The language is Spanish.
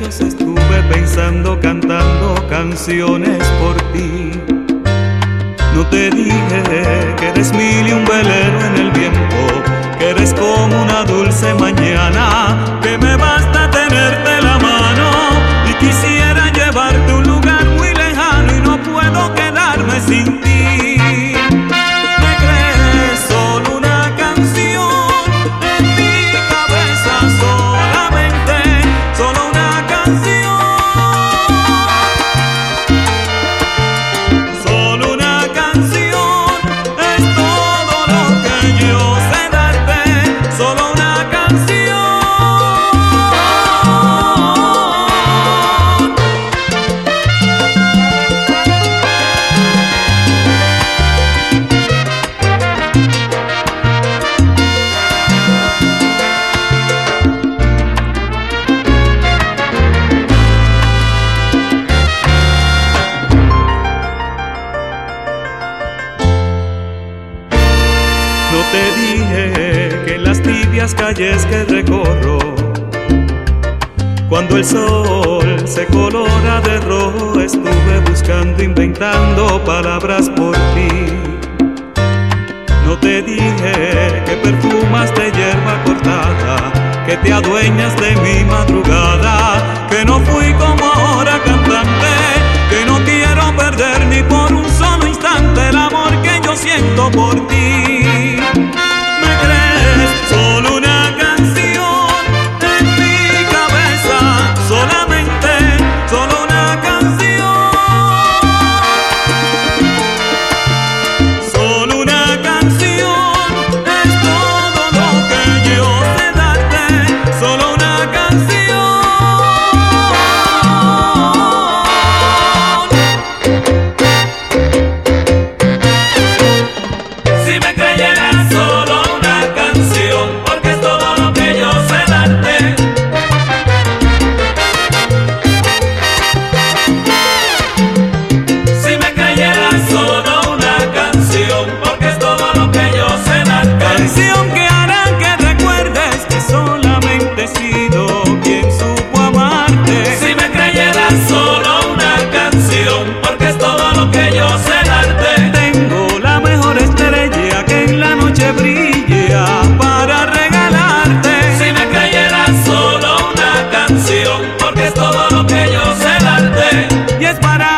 lejos estuve pensando, cantando canciones por ti. No te dije que eres mil y un velero en el viento, que eres como una dulce mañana, que me basta tenerte la mano y quisiera llevarte a un lugar muy lejano y no puedo quedarme sin ti. ¿Me crees? Solo una canción en mi cabeza, solamente, solo una canción. Solo una canción es todo lo que yo sé darte, solo una canción. No te dije que en las tibias calles que recorro, cuando el sol se colora de rojo, estuve buscando, inventando palabras por ti. No te dije que perfumas de hierba cortada, que te adueñas de mi madrugada, que no fui como ahora cantante, que no quiero perder ni por un solo instante el amor que yo siento por ti. ¿Me crees? Solo una canción en mi cabeza, solamente, solo una canción. Solo una canción es todo lo que yo sé darte, solo una canción. Si me creyeras, solo una canción, porque es todo lo que yo sé darte. Si me creyeras, solo una canción, porque es todo lo que yo sé darte. Canción que hará que recuerdes que solamente he sido quien supo amarte. Si me creyeras, solo una canción, porque es todo lo que yo sé darte. Tengo la mejor estrella que en la noche brilla para regalarte. Si me creyeras, solo una canción, porque es todo lo que yo sé darte. Y es para